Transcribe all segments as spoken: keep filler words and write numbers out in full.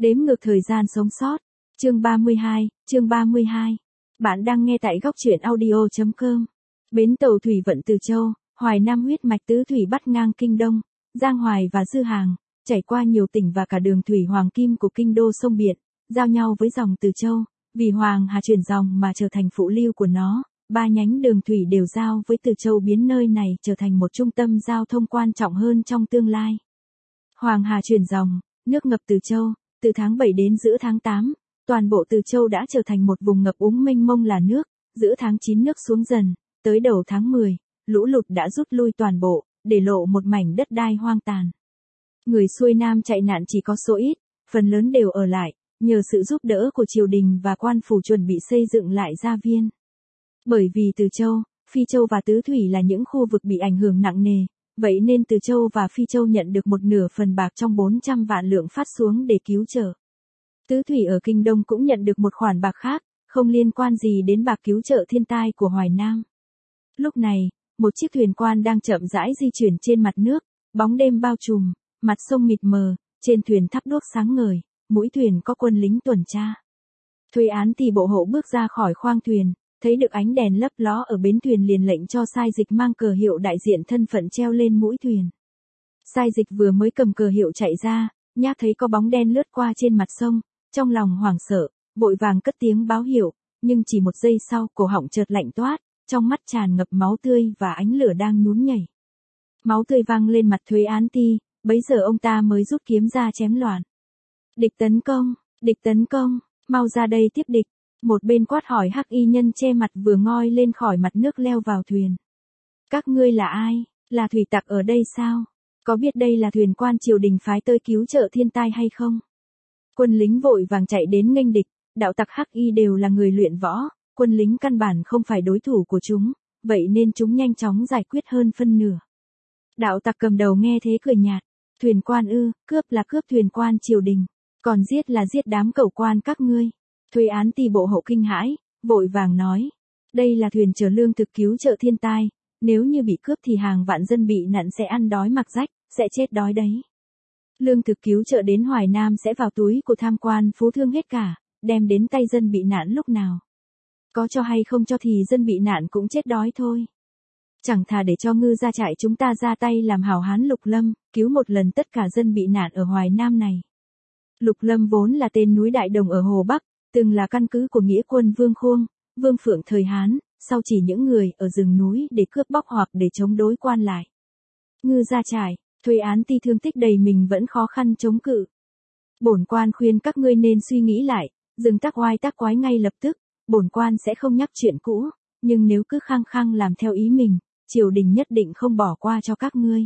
Đếm ngược thời gian sống sót. Chương ba mươi hai, chương ba mươi hai. Bạn đang nghe tại góc truyện audio chấm com. Bến tàu thủy vận Từ Châu, Hoài Nam huyết mạch tứ thủy bắt ngang Kinh Đông, Giang Hoài và Dư Hàng, trải qua nhiều tỉnh và cả đường thủy hoàng kim của kinh đô sông biển, giao nhau với dòng Từ Châu, vì Hoàng Hà chuyển dòng mà trở thành phụ lưu của nó. Ba nhánh đường thủy đều giao với Từ Châu biến nơi này trở thành một trung tâm giao thông quan trọng hơn trong tương lai. Hoàng Hà chuyển dòng, nước ngập Từ Châu, từ tháng bảy đến giữa tháng tám, toàn bộ Từ Châu đã trở thành một vùng ngập úng mênh mông là nước, giữa tháng chín nước xuống dần, tới đầu tháng mười, lũ lụt đã rút lui toàn bộ, để lộ một mảnh đất đai hoang tàn. Người xuôi nam chạy nạn chỉ có số ít, phần lớn đều ở lại, nhờ sự giúp đỡ của triều đình và quan phủ chuẩn bị xây dựng lại gia viên. Bởi vì Từ Châu, Phi Châu và Tứ Thủy là những khu vực bị ảnh hưởng nặng nề, vậy nên Từ Châu và Phi Châu nhận được một nửa phần bạc trong bốn trăm vạn lượng phát xuống để cứu trợ. Tứ Thủy ở Kinh Đông cũng nhận được một khoản bạc khác, không liên quan gì đến bạc cứu trợ thiên tai của Hoài Nam. Lúc này, một chiếc thuyền quan đang chậm rãi di chuyển trên mặt nước, bóng đêm bao trùm, mặt sông mịt mờ, trên thuyền thắp đuốc sáng ngời, mũi thuyền có quân lính tuần tra. Thuê án thì bộ hộ bước ra khỏi khoang thuyền, thấy được ánh đèn lấp ló ở bến thuyền liền lệnh cho sai dịch mang cờ hiệu đại diện thân phận treo lên mũi thuyền. Sai dịch vừa mới cầm cờ hiệu chạy ra, nhác thấy có bóng đen lướt qua trên mặt sông, trong lòng hoảng sợ, vội vàng cất tiếng báo hiệu, nhưng chỉ một giây sau cổ họng chợt lạnh toát, trong mắt tràn ngập máu tươi và ánh lửa đang nhún nhảy. Máu tươi văng lên mặt Thuế Án Ti, bấy giờ ông ta mới rút kiếm ra chém loạn. Địch tấn công, địch tấn công, mau ra đây tiếp địch. Một bên quát hỏi hắc y nhân che mặt vừa ngoi lên khỏi mặt nước leo vào thuyền. Các ngươi là ai? Là thủy tặc ở đây sao? Có biết đây là thuyền quan triều đình phái tới cứu trợ thiên tai hay không? Quân lính vội vàng chạy đến nghênh địch, đạo tặc hắc y đều là người luyện võ, quân lính căn bản không phải đối thủ của chúng, vậy nên chúng nhanh chóng giải quyết hơn phân nửa. Đạo tặc cầm đầu nghe thế cười nhạt, thuyền quan ư, cướp là cướp thuyền quan triều đình, còn giết là giết đám cẩu quan các ngươi. Thuế án ti bộ hộ kinh hãi, vội vàng nói, đây là thuyền chở lương thực cứu trợ thiên tai, nếu như bị cướp thì hàng vạn dân bị nạn sẽ ăn đói mặc rách, sẽ chết đói đấy. Lương thực cứu trợ đến Hoài Nam sẽ vào túi của tham quan phú thương hết cả, đem đến tay dân bị nạn lúc nào. Có cho hay không cho thì dân bị nạn cũng chết đói thôi. Chẳng thà để cho ngư gia trại chúng ta ra tay làm hảo hán Lục Lâm, cứu một lần tất cả dân bị nạn ở Hoài Nam này. Lục Lâm vốn là tên núi Đại Đồng ở Hồ Bắc, từng là căn cứ của nghĩa quân Vương Khuông, Vương Phượng thời Hán, sau chỉ những người ở rừng núi để cướp bóc hoặc để chống đối quan lại. Ngư gia trại, Thuế Án Ti thương tích đầy mình vẫn khó khăn chống cự. Bổn quan khuyên các ngươi nên suy nghĩ lại, dừng tác oai tác quái ngay lập tức, bổn quan sẽ không nhắc chuyện cũ, nhưng nếu cứ khăng khăng làm theo ý mình, triều đình nhất định không bỏ qua cho các ngươi.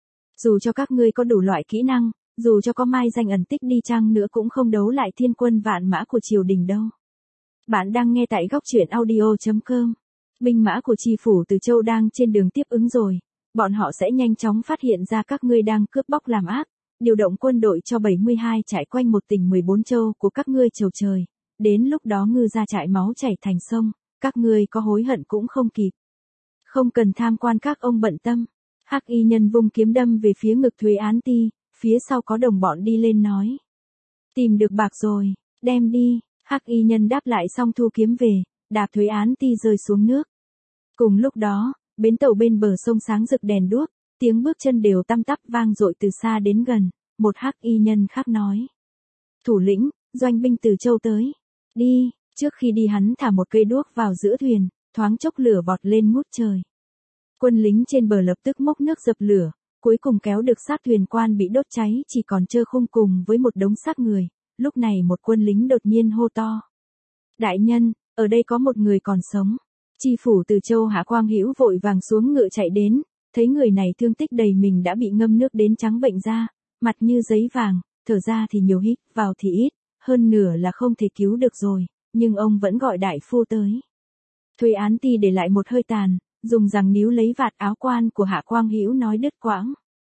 Dù cho các ngươi có đủ loại kỹ năng, dù cho có mai danh ẩn tích đi chăng nữa cũng không đấu lại thiên quân vạn mã của triều đình đâu. Bạn đang nghe tại góc truyện audio chấm com. Binh mã của tri phủ Từ Châu đang trên đường tiếp ứng rồi, bọn họ sẽ nhanh chóng phát hiện ra các ngươi đang cướp bóc làm ác, điều động quân đội cho bảy mươi hai trại quanh một tỉnh mười bốn châu của các ngươi chầu trời, đến lúc đó ngư gia trại máu chảy thành sông, các ngươi có hối hận cũng không kịp. Không cần tham quan các ông bận tâm. Hắc y nhân vung kiếm đâm về phía ngực Thuế Án Ti. Phía sau có đồng bọn đi lên nói. Tìm được bạc rồi, đem đi. Hắc y nhân đáp lại xong thu kiếm về, đạp Thuế Án Ti rơi xuống nước. Cùng lúc đó, bến tàu bên bờ sông sáng rực đèn đuốc, tiếng bước chân đều tăm tắp vang dội từ xa đến gần, một hắc y nhân khác nói. Thủ lĩnh, doanh binh Từ Châu tới. Đi, trước khi đi hắn thả một cây đuốc vào giữa thuyền, thoáng chốc lửa vọt lên ngút trời. Quân lính trên bờ lập tức múc nước dập lửa. Cuối cùng kéo được xác thuyền quan bị đốt cháy chỉ còn trơ khung cùng với một đống xác người, lúc này một quân lính đột nhiên hô to. Đại nhân, ở đây có một người còn sống. Tri phủ Từ Châu Hạ Quang Hữu vội vàng xuống ngựa chạy đến, thấy người này thương tích đầy mình đã bị ngâm nước đến trắng bệnh da, mặt như giấy vàng, thở ra thì nhiều hít, vào thì ít, hơn nửa là không thể cứu được rồi, nhưng ông vẫn gọi đại phu tới. Thuế Án Ti để lại một hơi tàn, dùng rằng níu lấy vạt áo quan của Hạ Quang Hữu nói đứt quãng.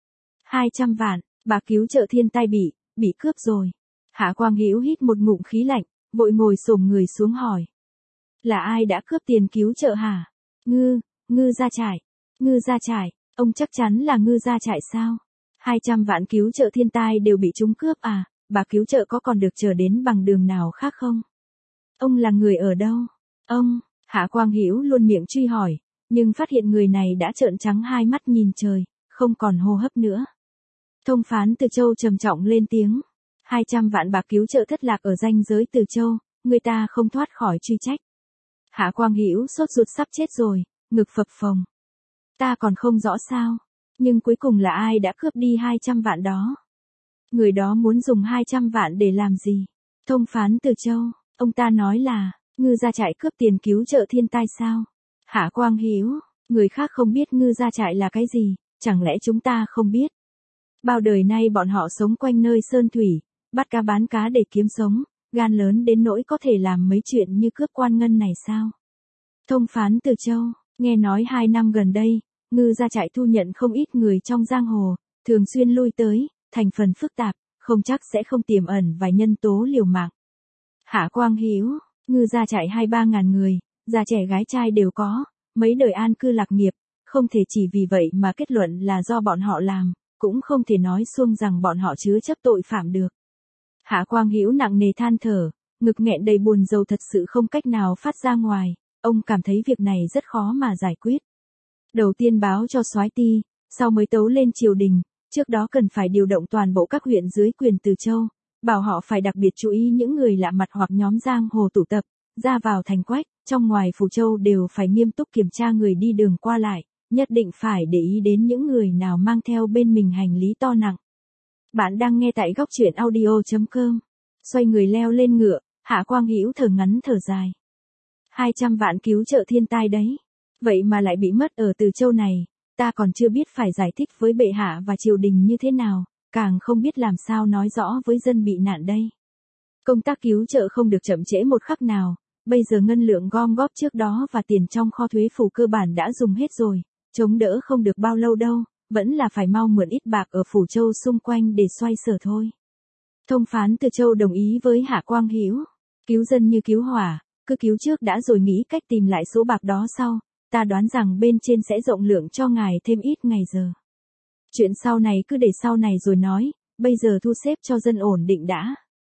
Hai trăm vạn, bà cứu trợ thiên tai bị, bị cướp rồi. Hạ Quang Hữu hít một ngụm khí lạnh, vội ngồi xổm người xuống hỏi. Là ai đã cướp tiền cứu trợ hả? Ngư, ngư gia trại, ngư gia trại, ông chắc chắn là ngư gia trại sao? Hai trăm vạn cứu trợ thiên tai đều bị chúng cướp à? bà cứu trợ có còn được chờ đến bằng đường nào khác không? Ông là người ở đâu? Ông, Hạ Quang Hữu luôn miệng truy hỏi, nhưng phát hiện người này đã trợn trắng hai mắt nhìn trời, không còn hô hấp nữa. Thông phán Từ Châu trầm trọng lên tiếng. hai trăm vạn bạc cứu trợ thất lạc ở ranh giới Từ Châu, người ta không thoát khỏi truy trách. Hạ Quang Hữu sốt ruột sắp chết rồi, ngực phập phồng. Ta còn không rõ sao, nhưng cuối cùng là ai đã cướp đi hai trăm vạn đó? Người đó muốn dùng hai trăm vạn để làm gì? Thông phán Từ Châu, ông ta nói là, Ngư Gia Trại cướp tiền cứu trợ thiên tai sao? Hạ Quang Hữu, người khác không biết Ngư Gia Trại là cái gì, chẳng lẽ chúng ta không biết? Bao đời nay bọn họ sống quanh nơi sơn thủy, bắt cá bán cá để kiếm sống, gan lớn đến nỗi có thể làm mấy chuyện như cướp quan ngân này sao? Thông phán Từ Châu, nghe nói hai năm gần đây, Ngư Gia Trại thu nhận không ít người trong giang hồ, thường xuyên lui tới, thành phần phức tạp, không chắc sẽ không tiềm ẩn vài nhân tố liều mạng. Hạ Quang Hữu, Ngư Gia Trại hai ba ngàn người, già trẻ gái trai đều có, mấy đời an cư lạc nghiệp, không thể chỉ vì vậy mà kết luận là do bọn họ làm, cũng không thể nói xuông rằng bọn họ chứa chấp tội phạm được. Hạ Quang Hữu nặng nề than thở, ngực nghẹn đầy buồn rầu thật sự không cách nào phát ra ngoài, ông cảm thấy việc này rất khó mà giải quyết. Đầu tiên báo cho soái ty, sau mới tấu lên triều đình, trước đó cần phải điều động toàn bộ các huyện dưới quyền Từ Châu, bảo họ phải đặc biệt chú ý những người lạ mặt hoặc nhóm giang hồ tụ tập, ra vào thành quách, trong ngoài Phủ Châu đều phải nghiêm túc kiểm tra người đi đường qua lại, nhất định phải để ý đến những người nào mang theo bên mình hành lý to nặng. Bạn đang nghe tại góc truyện audio chấm com. Xoay người leo lên ngựa, Hạ Quang Hữu thở ngắn thở dài. hai trăm vạn cứu trợ thiên tai đấy. Vậy mà lại bị mất ở Từ Châu này, ta còn chưa biết phải giải thích với bệ hạ và triều đình như thế nào, càng không biết làm sao nói rõ với dân bị nạn đây. Công tác cứu trợ không được chậm trễ một khắc nào, bây giờ ngân lượng gom góp trước đó và tiền trong kho thuế phủ cơ bản đã dùng hết rồi, chống đỡ không được bao lâu đâu, vẫn là phải mau mượn ít bạc ở Phủ Châu xung quanh để xoay sở thôi. Thông phán Từ Châu đồng ý với Hạ Quang Hữu, cứu dân như cứu hỏa, cứ cứu trước đã rồi nghĩ cách tìm lại số bạc đó sau, ta đoán rằng bên trên sẽ rộng lượng cho ngài thêm ít ngày giờ. Chuyện sau này cứ để sau này rồi nói, bây giờ thu xếp cho dân ổn định đã.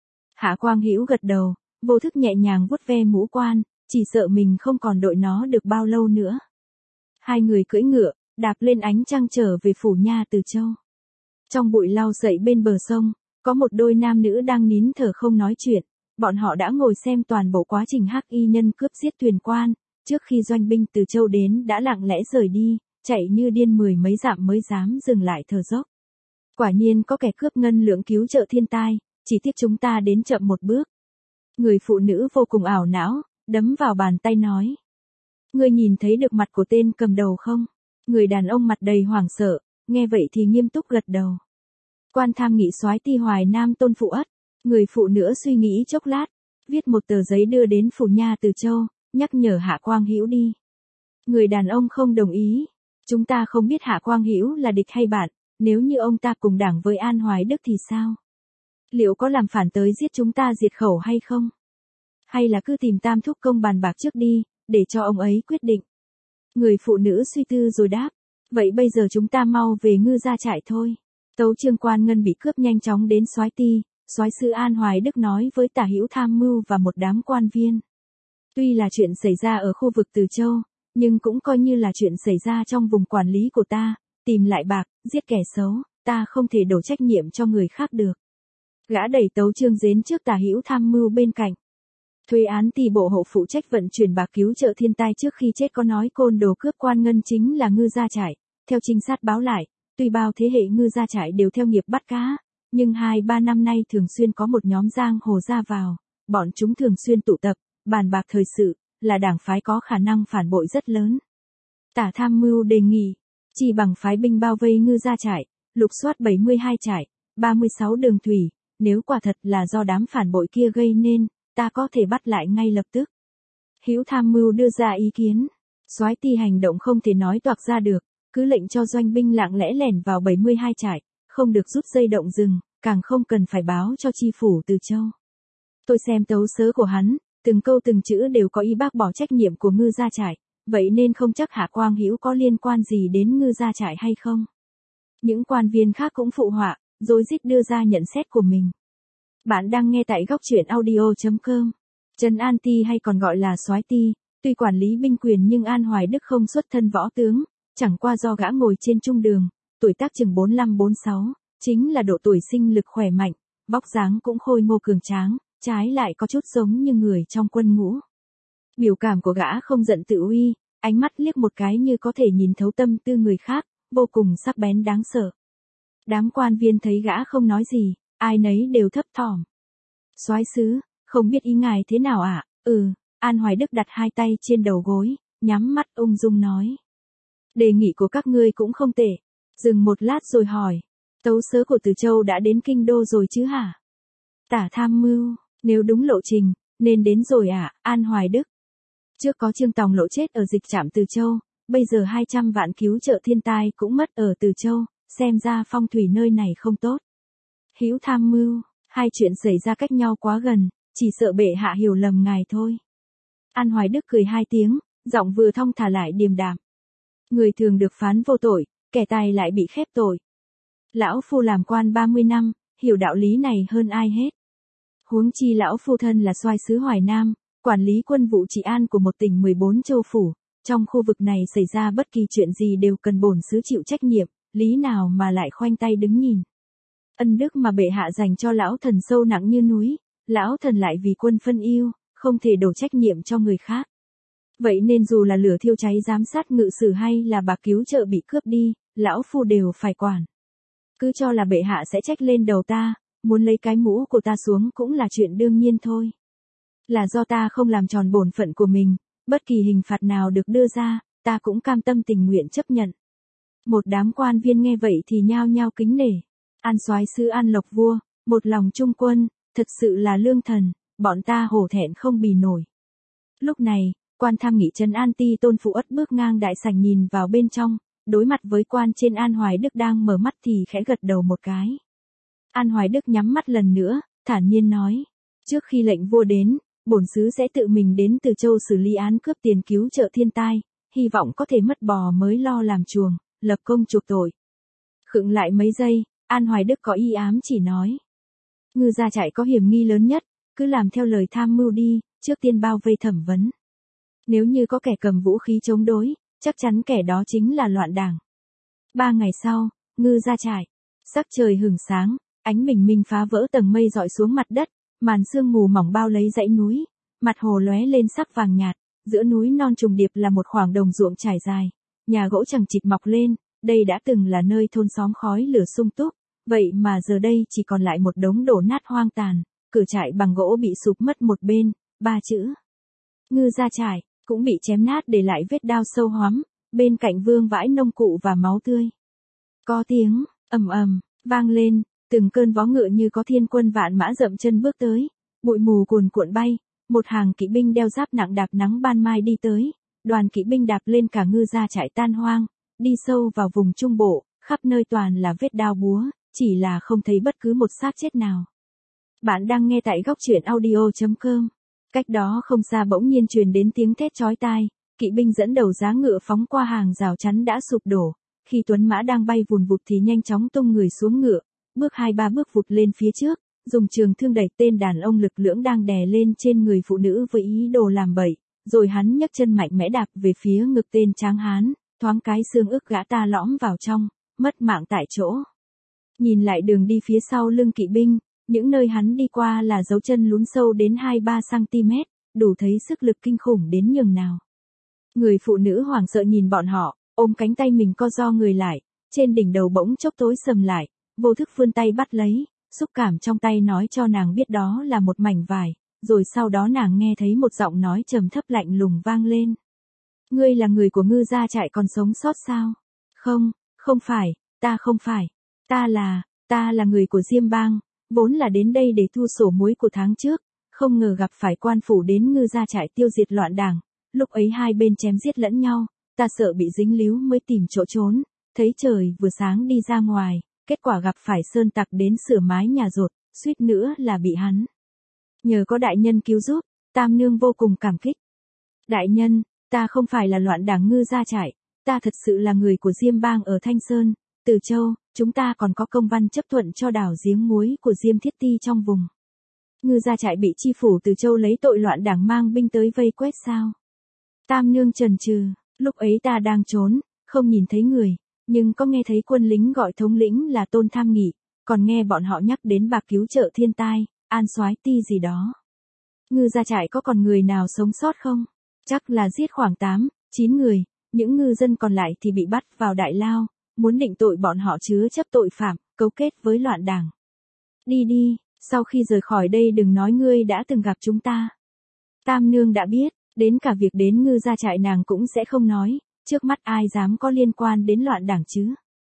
Hạ Quang Hữu gật đầu, vô thức nhẹ nhàng vuốt ve mũ quan, chỉ sợ mình không còn đội nó được bao lâu nữa. Hai người cưỡi ngựa, đạp lên ánh trăng trở về phủ nha Từ Châu. Trong bụi lau sậy bên bờ sông, có một đôi nam nữ đang nín thở không nói chuyện, bọn họ đã ngồi xem toàn bộ quá trình hắc y nhân cướp giết thuyền quan, trước khi doanh binh Từ Châu đến đã lặng lẽ rời đi, chạy như điên mười mấy dặm mới dám dừng lại thở dốc. Quả nhiên có kẻ cướp ngân lượng cứu trợ thiên tai, chỉ tiếc chúng ta đến chậm một bước. Người phụ nữ vô cùng ảo não, đấm vào bàn tay nói. Ngươi nhìn thấy được mặt của tên cầm đầu không? Người đàn ông mặt đầy hoảng sợ, nghe vậy thì nghiêm túc gật đầu. Quan tham nghị soái ty Hoài Nam Tôn Phụ Ất. Người phụ nữ suy nghĩ chốc lát, viết một tờ giấy đưa đến phủ nha Từ Châu, nhắc nhở Hạ Quang Hữu đi. Người đàn ông không đồng ý. Chúng ta không biết Hạ Quang Hữu là địch hay bạn, nếu như ông ta cùng đảng với An Hoài Đức thì sao? Liệu có làm phản tới giết chúng ta diệt khẩu hay không? Hay là cứ tìm Tam Thúc Công bàn bạc trước đi, để cho ông ấy quyết định? Người phụ nữ suy tư rồi đáp. Vậy bây giờ chúng ta mau về Ngư Gia Trại thôi. Tấu chương quan ngân bị cướp nhanh chóng đến soái ty, soái sư An Hoài Đức nói với Tả Hữu tham mưu và một đám quan viên. Tuy là chuyện xảy ra ở khu vực Từ Châu, nhưng cũng coi như là chuyện xảy ra trong vùng quản lý của ta, tìm lại bạc, giết kẻ xấu, ta không thể đổ trách nhiệm cho người khác được. Gã đẩy tấu chương đến trước Tả Hữu tham mưu bên cạnh. Thuế án ty bộ hộ phụ trách vận chuyển bạc cứu trợ thiên tai trước khi chết có nói côn đồ cướp quan ngân chính là Ngư Gia Trại, theo trinh sát báo lại, tuy bao thế hệ Ngư Gia Trại đều theo nghiệp bắt cá, nhưng hai ba năm nay thường xuyên có một nhóm giang hồ ra vào, bọn chúng thường xuyên tụ tập, bàn bạc thời sự, là đảng phái có khả năng phản bội rất lớn. Tả tham mưu đề nghị, chỉ bằng phái binh bao vây Ngư Gia Trại, lục soát bảy mươi hai trại, ba mươi sáu đường thủy, nếu quả thật là do đám phản bội kia gây nên, ta có thể bắt lại ngay lập tức. Hữu tham mưu đưa ra ý kiến, soái ty hành động không thể nói toạc ra được, cứ lệnh cho doanh binh lặng lẽ lẻn vào bảy mươi hai trại, không được rút dây động rừng, càng không cần phải báo cho chi phủ Từ Châu. Tôi xem tấu sớ của hắn, từng câu từng chữ đều có ý bác bỏ trách nhiệm của Ngư Gia Trại, vậy nên không chắc Hạ Quang Hữu có liên quan gì đến Ngư Gia Trại hay không. Những quan viên khác cũng phụ họa, rối rít đưa ra nhận xét của mình. Bạn đang nghe tại góc truyện audio.com. Trần An Ti hay còn gọi là Soái Ti, tuy quản lý binh quyền nhưng An Hoài Đức không xuất thân võ tướng, chẳng qua do gã ngồi trên trung đường, tuổi tác chừng bốn lăm bốn sáu, chính là độ tuổi sinh lực khỏe mạnh, vóc dáng cũng khôi ngô cường tráng, trái lại có chút giống như người trong quân ngũ. Biểu cảm của gã không giận tự uy, ánh mắt liếc một cái như có thể nhìn thấu tâm tư người khác, vô cùng sắc bén đáng sợ. Đám quan viên thấy gã không nói gì, ai nấy đều thấp thỏm. Soái sứ, không biết ý ngài thế nào ạ? À? Ừ, An Hoài Đức đặt hai tay trên đầu gối, nhắm mắt ung dung nói. Đề nghị của các ngươi cũng không tệ. Dừng một lát rồi hỏi, tấu sớ của Từ Châu đã đến kinh đô rồi chứ hả? Tả tham mưu, nếu đúng lộ trình, nên đến rồi ạ, à, An Hoài Đức. Trước có Trương Tòng Lộ chết ở dịch trạm Từ Châu, bây giờ hai trăm vạn cứu trợ thiên tai cũng mất ở Từ Châu, xem ra phong thủy nơi này không tốt. Hữu tham mưu, hai chuyện xảy ra cách nhau quá gần, chỉ sợ bệ hạ hiểu lầm ngài thôi. An Hoài Đức cười hai tiếng, giọng vừa thong thả lại điềm đạm. Người thường được phán vô tội, kẻ tài lại bị khép tội. Lão phu làm quan ba mươi năm, hiểu đạo lý này hơn ai hết. Huống chi lão phu thân là soái sứ Hoài Nam, quản lý quân vụ trị an của một tỉnh mười bốn châu phủ, trong khu vực này xảy ra bất kỳ chuyện gì đều cần bổn sứ chịu trách nhiệm, lý nào mà lại khoanh tay đứng nhìn. Ân đức mà bệ hạ dành cho lão thần sâu nặng như núi, lão thần lại vì quân phân ưu, không thể đổ trách nhiệm cho người khác. Vậy nên dù là lửa thiêu cháy giám sát ngự sử hay là bà cứu trợ bị cướp đi, lão phu đều phải quản. Cứ cho là bệ hạ sẽ trách lên đầu ta, muốn lấy cái mũ của ta xuống cũng là chuyện đương nhiên thôi. Là do ta không làm tròn bổn phận của mình, bất kỳ hình phạt nào được đưa ra, ta cũng cam tâm tình nguyện chấp nhận. Một đám quan viên nghe vậy thì nhao nhao kính nể. An soái sứ An Lộc vua, một lòng trung quân, thật sự là lương thần, bọn ta hổ thẹn không bì nổi. Lúc này, quan tham nghị Trần An Ti Tôn Phụ Ất bước ngang đại sảnh nhìn vào bên trong, đối mặt với quan trên An Hoài Đức đang mở mắt thì khẽ gật đầu một cái. An Hoài Đức nhắm mắt lần nữa, thản nhiên nói, trước khi lệnh vua đến, bổn sứ sẽ tự mình đến Từ Châu xử lý án cướp tiền cứu trợ thiên tai, hy vọng có thể mất bò mới lo làm chuồng, lập công chuộc tội. Khựng lại mấy giây, An Hoài Đức có ý ám chỉ nói. Ngư gia trại có hiểm nghi lớn nhất, cứ làm theo lời tham mưu đi, trước tiên bao vây thẩm vấn. Nếu như có kẻ cầm vũ khí chống đối, chắc chắn kẻ đó chính là loạn đảng. Ba ngày sau, ngư gia trại, sắc trời hửng sáng, ánh bình minh phá vỡ tầng mây dọi xuống mặt đất, màn sương mù mỏng bao lấy dãy núi, mặt hồ lóe lên sắc vàng nhạt, giữa núi non trùng điệp là một khoảng đồng ruộng trải dài, nhà gỗ chằng chịt mọc lên, đây đã từng là nơi thôn xóm khói lửa sum túc, vậy mà giờ đây chỉ còn lại một đống đổ nát hoang tàn, cửa trại bằng gỗ bị sụp mất một bên, ba chữ ngư gia trại cũng bị chém nát để lại vết đao sâu hoắm, bên cạnh vương vãi nông cụ và máu tươi. Có tiếng ầm ầm vang lên, từng cơn vó ngựa như có thiên quân vạn mã dậm chân bước tới, bụi mù cuồn cuộn bay, một hàng kỵ binh đeo giáp nặng đạp nắng ban mai đi tới, đoàn kỵ binh đạp lên cả ngư gia trại tan hoang, đi sâu vào vùng trung bộ, khắp nơi toàn là vết đao búa, chỉ là không thấy bất cứ một xác chết nào. Bạn đang nghe tại góc truyện audio.com. Cách đó không xa bỗng nhiên truyền đến tiếng thét chói tai, kỵ binh dẫn đầu giá ngựa phóng qua hàng rào chắn đã sụp đổ, khi tuấn mã đang bay vùn vụt thì nhanh chóng tung người xuống ngựa, bước hai ba bước vụt lên phía trước, dùng trường thương đẩy tên đàn ông lực lưỡng đang đè lên trên người phụ nữ với ý đồ làm bậy, rồi hắn nhấc chân mạnh mẽ đạp về phía ngực tên tráng hán, thoáng cái xương ức gã ta lõm vào trong, mất mạng tại chỗ. Nhìn lại đường đi phía sau lưng kỵ binh, những nơi hắn đi qua là dấu chân lún sâu đến hai ba xăng-ti-mét, đủ thấy sức lực kinh khủng đến nhường nào. Người phụ nữ hoảng sợ nhìn bọn họ, ôm cánh tay mình co ro người lại, trên đỉnh đầu bỗng chốc tối sầm lại, vô thức vươn tay bắt lấy, xúc cảm trong tay nói cho nàng biết đó là một mảnh vải, rồi sau đó nàng nghe thấy một giọng nói trầm thấp lạnh lùng vang lên. Ngươi là người của ngư gia trại còn sống sót sao? Không, không phải, ta không phải, ta là, ta là người của Diêm Bang, vốn là đến đây để thu sổ muối của tháng trước, không ngờ gặp phải quan phủ đến ngư gia trại tiêu diệt loạn đảng, lúc ấy hai bên chém giết lẫn nhau, ta sợ bị dính líu mới tìm chỗ trốn, thấy trời vừa sáng đi ra ngoài, kết quả gặp phải sơn tặc đến sửa mái nhà rột, suýt nữa là bị hắn. Nhờ có đại nhân cứu giúp, tam nương vô cùng cảm kích. Đại nhân, ta không phải là loạn đảng ngư gia trại, ta thật sự là người của Diêm Bang ở Thanh Sơn, Từ Châu, chúng ta còn có công văn chấp thuận cho đào giếng muối của Diêm Thiết Ti trong vùng. Ngư gia trại bị chi phủ Từ Châu lấy tội loạn đảng mang binh tới vây quét sao? Tam nương chần chừ, lúc ấy ta đang trốn, không nhìn thấy người, nhưng có nghe thấy quân lính gọi thống lĩnh là Tôn Tham Nghị, còn nghe bọn họ nhắc đến bạc cứu trợ thiên tai, An Soái Ti gì đó. Ngư gia trại có còn người nào sống sót không? Chắc là giết khoảng tám, chín người, những ngư dân còn lại thì bị bắt vào đại lao, muốn định tội bọn họ chứa chấp tội phạm, cấu kết với loạn đảng. Đi đi, sau khi rời khỏi đây đừng nói ngươi đã từng gặp chúng ta. Tam nương đã biết, đến cả việc đến ngư gia trại nàng cũng sẽ không nói, trước mắt ai dám có liên quan đến loạn đảng chứ.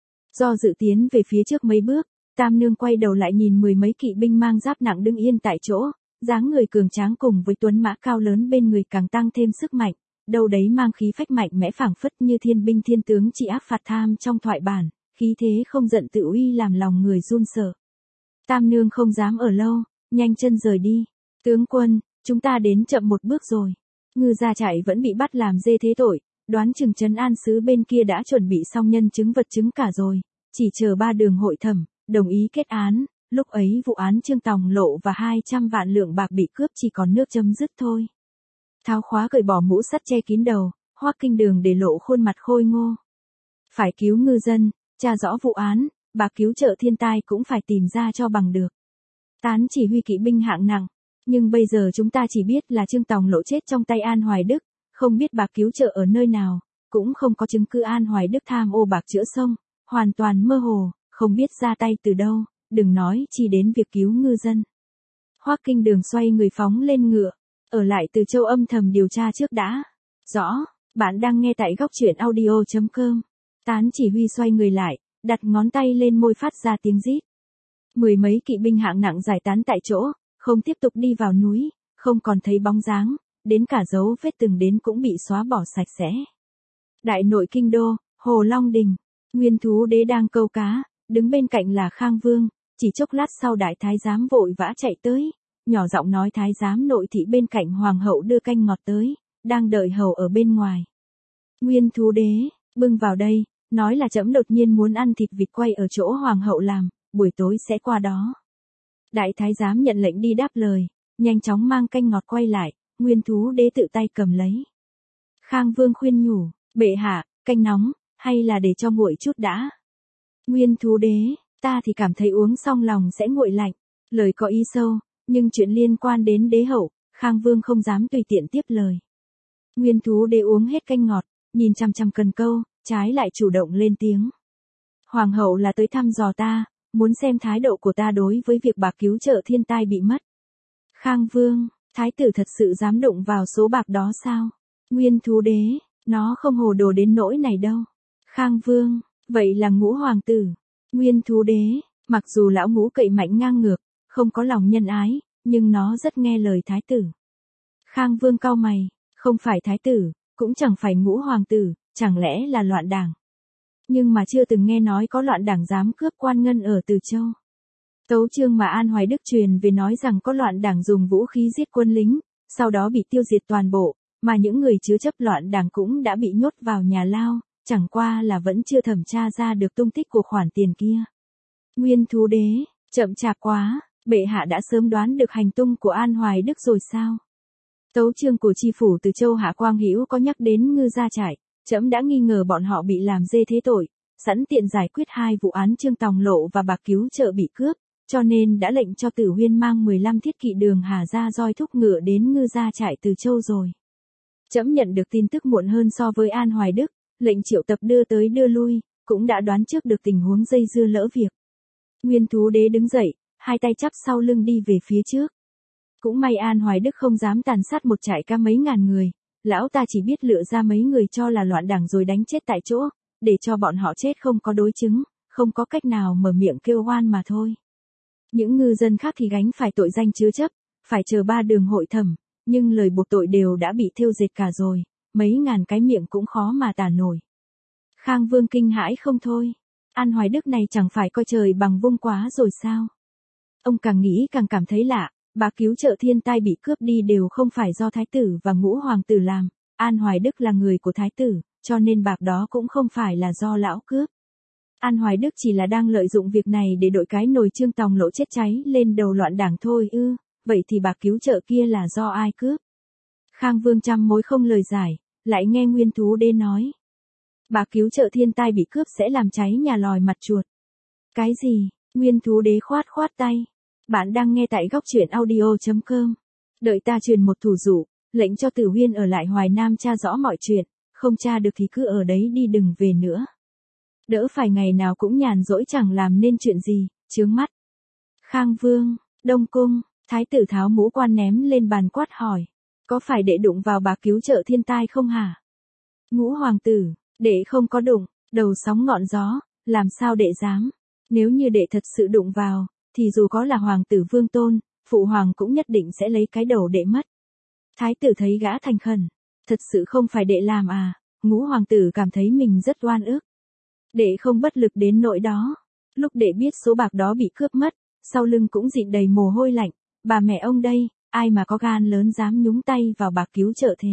Do dự tiến về phía trước mấy bước, Tam nương quay đầu lại nhìn mười mấy kỵ binh mang giáp nặng đứng yên tại chỗ, dáng người cường tráng cùng với tuấn mã cao lớn bên người càng tăng thêm sức mạnh, đâu đấy mang khí phách mạnh mẽ phảng phất như thiên binh thiên tướng trị áp phạt tham trong thoại bản, khí thế không giận tự uy làm lòng người run sợ. Tam nương không dám ở lâu, nhanh chân rời đi. Tướng quân, chúng ta đến chậm một bước rồi. Ngư gia trại vẫn bị bắt làm dê thế tội, đoán chừng trấn an sứ bên kia đã chuẩn bị xong nhân chứng vật chứng cả rồi, chỉ chờ ba đường hội thẩm, đồng ý kết án, lúc ấy vụ án Trương Tòng Lộ và hai trăm vạn lượng bạc bị cướp chỉ còn nước chấm dứt thôi. Tháo khóa cởi bỏ mũ sắt che kín đầu, Hoắc Kinh Đường để lộ khuôn mặt khôi ngô. Phải cứu ngư dân, tra rõ vụ án, bạc cứu trợ thiên tai cũng phải tìm ra cho bằng được. Tán chỉ huy kỵ binh hạng nặng, nhưng bây giờ chúng ta chỉ biết là Trương Tòng Lộ chết trong tay An Hoài Đức, không biết bạc cứu trợ ở nơi nào, cũng không có chứng cứ An Hoài Đức tham ô bạc chữa sông, hoàn toàn mơ hồ, không biết ra tay từ đâu, đừng nói chỉ đến việc cứu ngư dân. Hoắc Kinh Đường xoay người phóng lên ngựa, ở lại Từ Châu âm thầm điều tra trước đã. Rõ, bạn đang nghe tại góc truyện audio chấm com. Tán chỉ huy xoay người lại, đặt ngón tay lên môi phát ra tiếng rít. Mười mấy kỵ binh hạng nặng giải tán tại chỗ, không tiếp tục đi vào núi, không còn thấy bóng dáng, đến cả dấu vết từng đến cũng bị xóa bỏ sạch sẽ. Đại nội kinh đô, Hồ Long Đình, Nguyên Thú Đế đang câu cá, đứng bên cạnh là Khang Vương, chỉ chốc lát sau đại thái giám vội vã chạy tới, nhỏ giọng nói thái giám nội thị bên cạnh hoàng hậu đưa canh ngọt tới, đang đợi hầu ở bên ngoài. Nguyên Thú Đế, bưng vào đây, nói là trẫm đột nhiên muốn ăn thịt vịt quay ở chỗ hoàng hậu làm, buổi tối sẽ qua đó. Đại thái giám nhận lệnh đi đáp lời, nhanh chóng mang canh ngọt quay lại, Nguyên Thú Đế tự tay cầm lấy. Khang Vương khuyên nhủ, bệ hạ, canh nóng, hay là để cho nguội chút đã. Nguyên Thú Đế, ta thì cảm thấy uống xong lòng sẽ nguội lạnh, lời có ý sâu, nhưng chuyện liên quan đến đế hậu, Khang Vương không dám tùy tiện tiếp lời. Nguyên Thú Đế uống hết canh ngọt, nhìn chằm chằm cần câu, trái lại chủ động lên tiếng. Hoàng hậu là tới thăm dò ta, muốn xem thái độ của ta đối với việc bạc cứu trợ thiên tai bị mất. Khang Vương, thái tử thật sự dám động vào số bạc đó sao? Nguyên Thú Đế, nó không hồ đồ đến nỗi này đâu. Khang Vương, vậy là Ngũ hoàng tử. Nguyên Thú Đế, mặc dù lão Ngũ cậy mạnh ngang ngược, không có lòng nhân ái, nhưng nó rất nghe lời thái tử. Khang Vương cau mày, không phải thái tử, cũng chẳng phải Ngũ hoàng tử, chẳng lẽ là loạn đảng. Nhưng mà chưa từng nghe nói có loạn đảng dám cướp quan ngân ở Từ Châu. Tấu chương mà An Hoài Đức truyền về nói rằng có loạn đảng dùng vũ khí giết quân lính, sau đó bị tiêu diệt toàn bộ, mà những người chứa chấp loạn đảng cũng đã bị nhốt vào nhà lao, chẳng qua là vẫn chưa thẩm tra ra được tung tích của khoản tiền kia. Nguyên Thú Đế, chậm chạp quá, bệ hạ đã sớm đoán được hành tung của An Hoài Đức rồi sao? Tấu chương của tri phủ Từ Châu Hạ Quang Hữu có nhắc đến ngư gia trại, trẫm đã nghi ngờ bọn họ bị làm dê thế tội, sẵn tiện giải quyết hai vụ án Trương Tòng Lộ và bạc cứu trợ bị cướp, cho nên đã lệnh cho Tử Huyên mang mười lăm thiết kỵ đường Hà ra roi thúc ngựa đến ngư gia trại Từ Châu rồi. Trẫm nhận được tin tức muộn hơn so với An Hoài Đức, lệnh triệu tập đưa tới đưa lui, cũng đã đoán trước được tình huống dây dưa lỡ việc. Nguyên Thú Đế đứng dậy, hai tay chắp sau lưng đi về phía trước. Cũng may An Hoài Đức không dám tàn sát một trại ca mấy ngàn người, lão ta chỉ biết lựa ra mấy người cho là loạn đảng rồi đánh chết tại chỗ, để cho bọn họ chết không có đối chứng, không có cách nào mở miệng kêu oan mà thôi. Những ngư dân khác thì gánh phải tội danh chứa chấp, phải chờ ba đường hội thẩm, nhưng lời buộc tội đều đã bị thêu dệt cả rồi, mấy ngàn cái miệng cũng khó mà tả nổi. Khang Vương kinh hãi không thôi, An Hoài Đức này chẳng phải coi trời bằng vung quá rồi sao? Ông càng nghĩ càng cảm thấy lạ, bạc cứu trợ thiên tai bị cướp đi đều không phải do thái tử và Ngũ hoàng tử làm, An Hoài Đức là người của thái tử, cho nên bạc đó cũng không phải là do lão cướp. An Hoài Đức chỉ là đang lợi dụng việc này để đội cái nồi Trương Tòng Lộ chết cháy lên đầu loạn đảng thôi ư, vậy thì bạc cứu trợ kia là do ai cướp? Khang Vương trăm mối không lời giải, lại nghe Nguyên Thú Đế nói. Bạc cứu trợ thiên tai bị cướp sẽ làm cháy nhà lòi mặt chuột. Cái gì? Nguyên Thú Đế khoát khoát tay. Bạn đang nghe tại góc truyện audio.com. Đợi ta truyền một thủ dụ, lệnh cho Tử Huyên ở lại Hoài Nam tra rõ mọi chuyện, không tra được thì cứ ở đấy đi đừng về nữa. Đỡ phải ngày nào cũng nhàn rỗi chẳng làm nên chuyện gì, chướng mắt. Khang Vương, Đông Cung, Thái tử tháo mũ quan ném lên bàn quát hỏi. Có phải đệ đụng vào bạc cứu trợ thiên tai không hả? Ngũ hoàng tử, đệ không có đụng, đầu sóng ngọn gió, làm sao đệ dám? Nếu như đệ thật sự đụng vào, thì dù có là hoàng tử vương tôn, phụ hoàng cũng nhất định sẽ lấy cái đầu đệ mất. Thái tử thấy gã thành khẩn, thật sự không phải đệ làm à? Ngũ hoàng tử cảm thấy mình rất oan ức. Đệ không bất lực đến nỗi đó. Lúc đệ biết số bạc đó bị cướp mất, sau lưng cũng dịn đầy mồ hôi lạnh. Bà mẹ ông đây, ai mà có gan lớn dám nhúng tay vào bạc cứu trợ thế?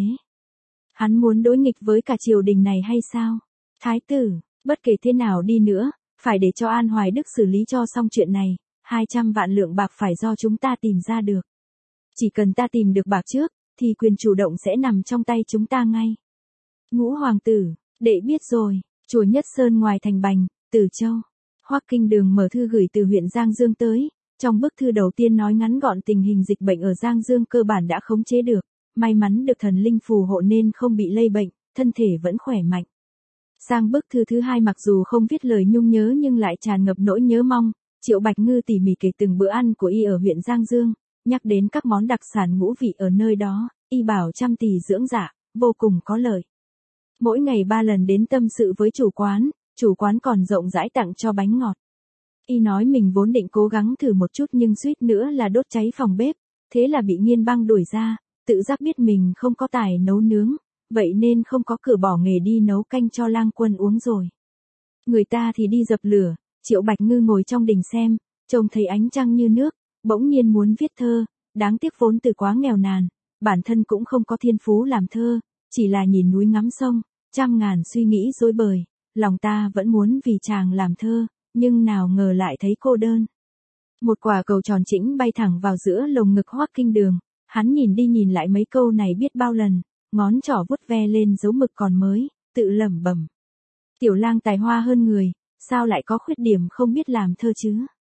Hắn muốn đối nghịch với cả triều đình này hay sao? Thái tử, bất kể thế nào đi nữa, phải để cho An Hoài Đức xử lý cho xong chuyện này. hai trăm vạn lượng bạc phải do chúng ta tìm ra được. Chỉ cần ta tìm được bạc trước, thì quyền chủ động sẽ nằm trong tay chúng ta ngay. Ngũ hoàng tử, đệ biết rồi. Chùa Nhất Sơn ngoài thành Bành, Từ Châu. Hoắc Kinh Đường mở thư gửi từ huyện Giang Dương tới. Trong bức thư đầu tiên nói ngắn gọn tình hình dịch bệnh ở Giang Dương cơ bản đã khống chế được. May mắn được thần linh phù hộ nên không bị lây bệnh, thân thể vẫn khỏe mạnh. Sang bức thư thứ hai mặc dù không viết lời nhung nhớ nhưng lại tràn ngập nỗi nhớ mong. Triệu Bạch Ngư tỉ mỉ kể từng bữa ăn của y ở huyện Giang Dương, nhắc đến các món đặc sản ngũ vị ở nơi đó, y bảo trăm tỷ dưỡng dạ, vô cùng có lợi. Mỗi ngày ba lần đến tâm sự với chủ quán, chủ quán còn rộng rãi tặng cho bánh ngọt. Y nói mình vốn định cố gắng thử một chút nhưng suýt nữa là đốt cháy phòng bếp, thế là bị Nghiên Băng đuổi ra, tự giác biết mình không có tài nấu nướng, vậy nên không có cửa bỏ nghề đi nấu canh cho lang quân uống rồi. Người ta thì đi dập lửa, Triệu Bạch Ngư ngồi trong đình xem, trông thấy ánh trăng như nước, bỗng nhiên muốn viết thơ, đáng tiếc vốn từ quá nghèo nàn, bản thân cũng không có thiên phú làm thơ, chỉ là nhìn núi ngắm sông, trăm ngàn suy nghĩ rối bời, lòng ta vẫn muốn vì chàng làm thơ, nhưng nào ngờ lại thấy cô đơn. Một quả cầu tròn chỉnh bay thẳng vào giữa lồng ngực Hoắc Kinh Đường, hắn nhìn đi nhìn lại mấy câu này biết bao lần, ngón trỏ vuốt ve lên dấu mực còn mới, tự lẩm bẩm. Tiểu lang tài hoa hơn người, sao lại có khuyết điểm không biết làm thơ chứ?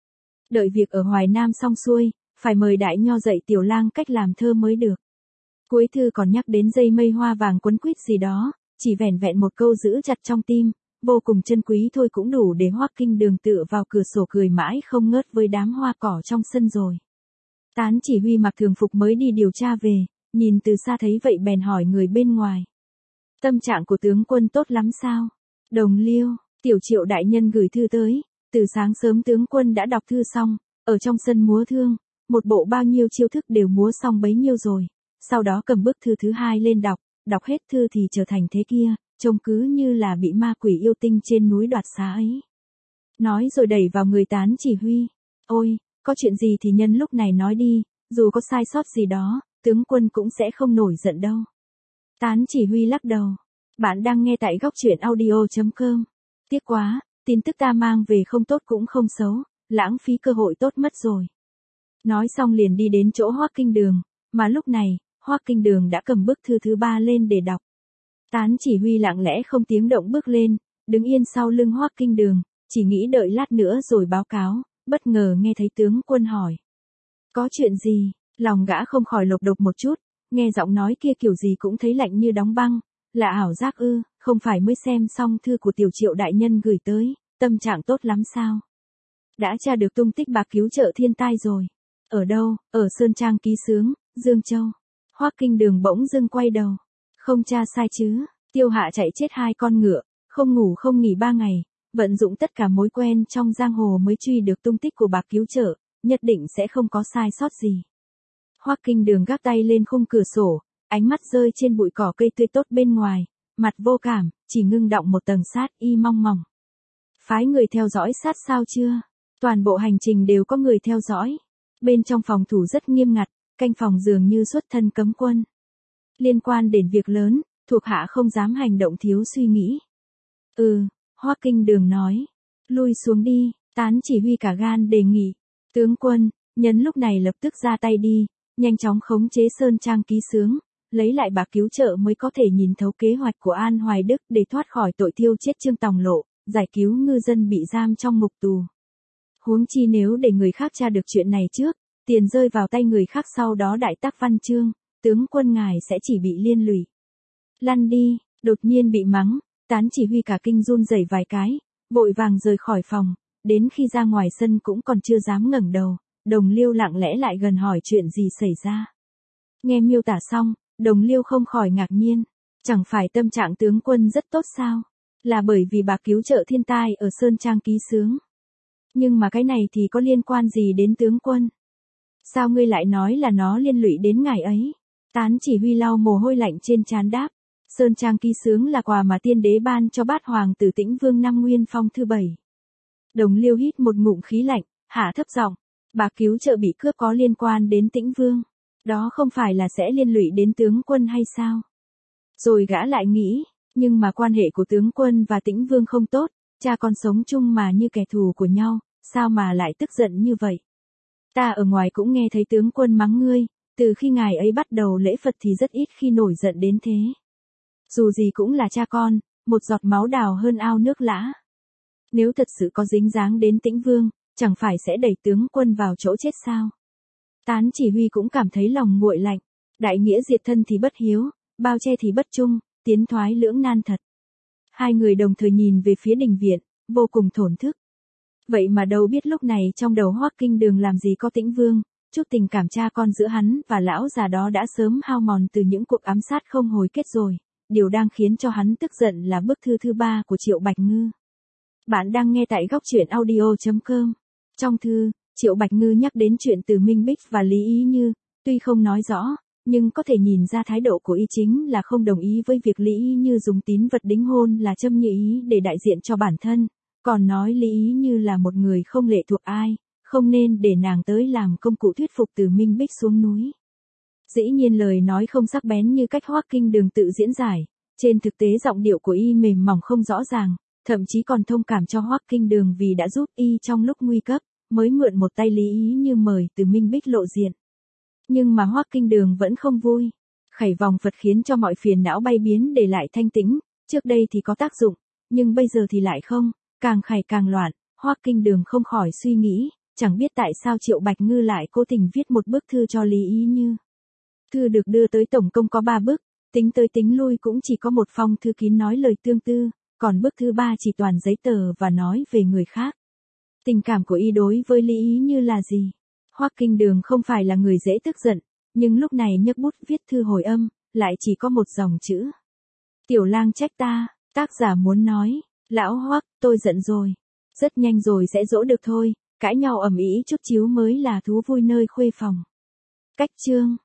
Đợi việc ở Hoài Nam xong xuôi, phải mời đại nho dạy tiểu lang cách làm thơ mới được. Cuối thư còn nhắc đến dây mây hoa vàng quấn quýt gì đó, chỉ vẻn vẹn một câu giữ chặt trong tim, vô cùng chân quý thôi cũng đủ để Hoắc Kinh Đường tựa vào cửa sổ cười mãi không ngớt với đám hoa cỏ trong sân rồi. Tán chỉ huy mặc thường phục mới đi điều tra về, nhìn từ xa thấy vậy bèn hỏi người bên ngoài. Tâm trạng của tướng quân tốt lắm sao? Đồng Liêu, Tiểu Triệu đại nhân gửi thư tới, từ sáng sớm tướng quân đã đọc thư xong, ở trong sân múa thương, một bộ bao nhiêu chiêu thức đều múa xong bấy nhiêu rồi, sau đó cầm bức thư thứ hai lên đọc, đọc hết thư thì trở thành thế kia, trông cứ như là bị ma quỷ yêu tinh trên núi đoạt xá ấy. Nói rồi đẩy vào người Tán chỉ huy, ôi, có chuyện gì thì nhân lúc này nói đi, dù có sai sót gì đó, tướng quân cũng sẽ không nổi giận đâu. Tán chỉ huy lắc đầu, bạn đang nghe tại góc truyện audio.com. Tiếc quá, tin tức ta mang về không tốt cũng không xấu, lãng phí cơ hội tốt mất rồi. Nói xong liền đi đến chỗ Hoắc Kinh Đường, mà lúc này, Hoắc Kinh Đường đã cầm bức thư thứ ba lên để đọc. Tán chỉ huy lặng lẽ không tiếng động bước lên, đứng yên sau lưng Hoắc Kinh Đường, chỉ nghĩ đợi lát nữa rồi báo cáo, bất ngờ nghe thấy tướng quân hỏi. Có chuyện gì? Lòng gã không khỏi lục đục một chút, nghe giọng nói kia kiểu gì cũng thấy lạnh như đóng băng, là ảo giác ư, không phải mới xem xong thư của Tiểu Triệu đại nhân gửi tới, tâm trạng tốt lắm sao? Đã tra được tung tích bạc cứu trợ thiên tai rồi. Ở đâu? Ở Sơn Trang Ký Sướng, Dương Châu. Hoắc Kinh Đường bỗng dưng quay đầu. Không tra sai chứ, Tiêu Hạ chạy chết hai con ngựa, không ngủ không nghỉ ba ngày, vận dụng tất cả mối quen trong giang hồ mới truy được tung tích của bạc cứu trợ, nhất định sẽ không có sai sót gì. Hoắc Kinh Đường gác tay lên khung cửa sổ, ánh mắt rơi trên bụi cỏ cây tươi tốt bên ngoài, mặt vô cảm, chỉ ngưng đọng một tầng sát y mong mỏng. Phái người theo dõi sát sao chưa? Toàn bộ hành trình đều có người theo dõi. Bên trong phòng thủ rất nghiêm ngặt, canh phòng dường như xuất thân cấm quân. Liên quan đến việc lớn, thuộc hạ không dám hành động thiếu suy nghĩ. Ừ, Hoắc Kinh Đường nói. Lui xuống đi, Tán chỉ huy cả gan đề nghị. Tướng quân, Nhân lúc này lập tức ra tay đi, nhanh chóng khống chế Sơn Trang ký xướng, lấy lại bạc cứu trợ mới có thể nhìn thấu kế hoạch của An Hoài Đức để thoát khỏi tội thiêu chết Trương Tòng Lộ, giải cứu ngư dân bị giam trong ngục tù. Huống chi nếu để người khác tra được chuyện này trước, tiền rơi vào tay người khác sau đó đại tác văn chương, tướng quân ngài sẽ chỉ bị liên lụy. Lăn đi, đột nhiên bị mắng, Tán chỉ huy cả kinh run rẩy vài cái, vội vàng rời khỏi phòng, đến khi ra ngoài sân cũng còn chưa dám ngẩng đầu, Đồng Liêu lặng lẽ lại gần hỏi chuyện gì xảy ra. Nghe miêu tả xong, Đồng Liêu không khỏi ngạc nhiên, chẳng phải tâm trạng tướng quân rất tốt sao, là bởi vì bà cứu trợ thiên tai ở Sơn Trang ký xướng. Nhưng mà cái này thì có liên quan gì đến tướng quân? Sao ngươi lại nói là nó liên lụy đến ngài ấy? Tán chỉ huy lau mồ hôi lạnh trên trán đáp. Sơn Trang ký xướng là quà mà tiên đế ban cho bát hoàng tử Tĩnh Vương năm Nguyên Phong thứ bảy. Đồng Liêu hít một ngụm khí lạnh, hạ thấp giọng, bà cứu trợ bị cướp có liên quan đến Tĩnh Vương. Đó không phải là sẽ liên lụy đến tướng quân hay sao? Rồi gã lại nghĩ, nhưng mà quan hệ của tướng quân và Tĩnh Vương không tốt, cha con sống chung mà như kẻ thù của nhau, sao mà lại tức giận như vậy? Ta ở ngoài cũng nghe thấy tướng quân mắng ngươi, từ khi ngài ấy bắt đầu lễ Phật thì rất ít khi nổi giận đến thế. Dù gì cũng là cha con, một giọt máu đào hơn ao nước lã. Nếu thật sự có dính dáng đến Tĩnh Vương, chẳng phải sẽ đẩy tướng quân vào chỗ chết sao? Tán chỉ huy cũng cảm thấy lòng nguội lạnh, đại nghĩa diệt thân thì bất hiếu, bao che thì bất trung, tiến thoái lưỡng nan thật. Hai người đồng thời nhìn về phía đình viện, vô cùng thổn thức. Vậy mà đâu biết lúc này trong đầu Hoắc Kinh Đường làm gì có Tĩnh Vương, chút tình cảm cha con giữa hắn và lão già đó đã sớm hao mòn từ những cuộc ám sát không hồi kết rồi. Điều đang khiến cho hắn tức giận là bức thư thứ ba của Triệu Bạch Ngư. Bạn đang nghe tại góc truyện audio chấm com. Trong thư, Triệu Bạch Ngư nhắc đến chuyện từ Minh Bích và Lý Ý Như, tuy không nói rõ, nhưng có thể nhìn ra thái độ của y chính là không đồng ý với việc Lý Ý Như dùng tín vật đính hôn là châm như ý để đại diện cho bản thân, còn nói Lý Ý Như là một người không lệ thuộc ai, không nên để nàng tới làm công cụ thuyết phục từ Minh Bích xuống núi. Dĩ nhiên lời nói không sắc bén như cách Hoắc Kinh Đường tự diễn giải, trên thực tế giọng điệu của y mềm mỏng không rõ ràng, thậm chí còn thông cảm cho Hoắc Kinh Đường vì đã giúp y trong lúc nguy cấp, mới mượn một tay Lý Ý Như mời từ Minh Bích lộ diện. Nhưng mà Hoắc Kinh Đường vẫn không vui. Khẩy vòng Phật khiến cho mọi phiền não bay biến để lại thanh tĩnh, trước đây thì có tác dụng, nhưng bây giờ thì lại không, càng khẩy càng loạn. Hoắc Kinh Đường không khỏi suy nghĩ, chẳng biết tại sao Triệu Bạch Ngư lại cố tình viết một bức thư cho Lý Ý Như. Thư được đưa tới tổng công có ba bức, tính tới tính lui cũng chỉ có một phong thư kín nói lời tương tư, còn bức thứ ba chỉ toàn giấy tờ và nói về người khác. Tình cảm của y đối với Lý Ý Như là gì? Hoắc Kinh Đường không phải là người dễ tức giận, nhưng lúc này nhấc bút viết thư hồi âm, lại chỉ có một dòng chữ. Tiểu lang trách ta, tác giả muốn nói, lão Hoắc, tôi giận rồi. Rất nhanh rồi sẽ dỗ được thôi, cãi nhau ầm ĩ chút chíu mới là thú vui nơi khuê phòng. Cách chương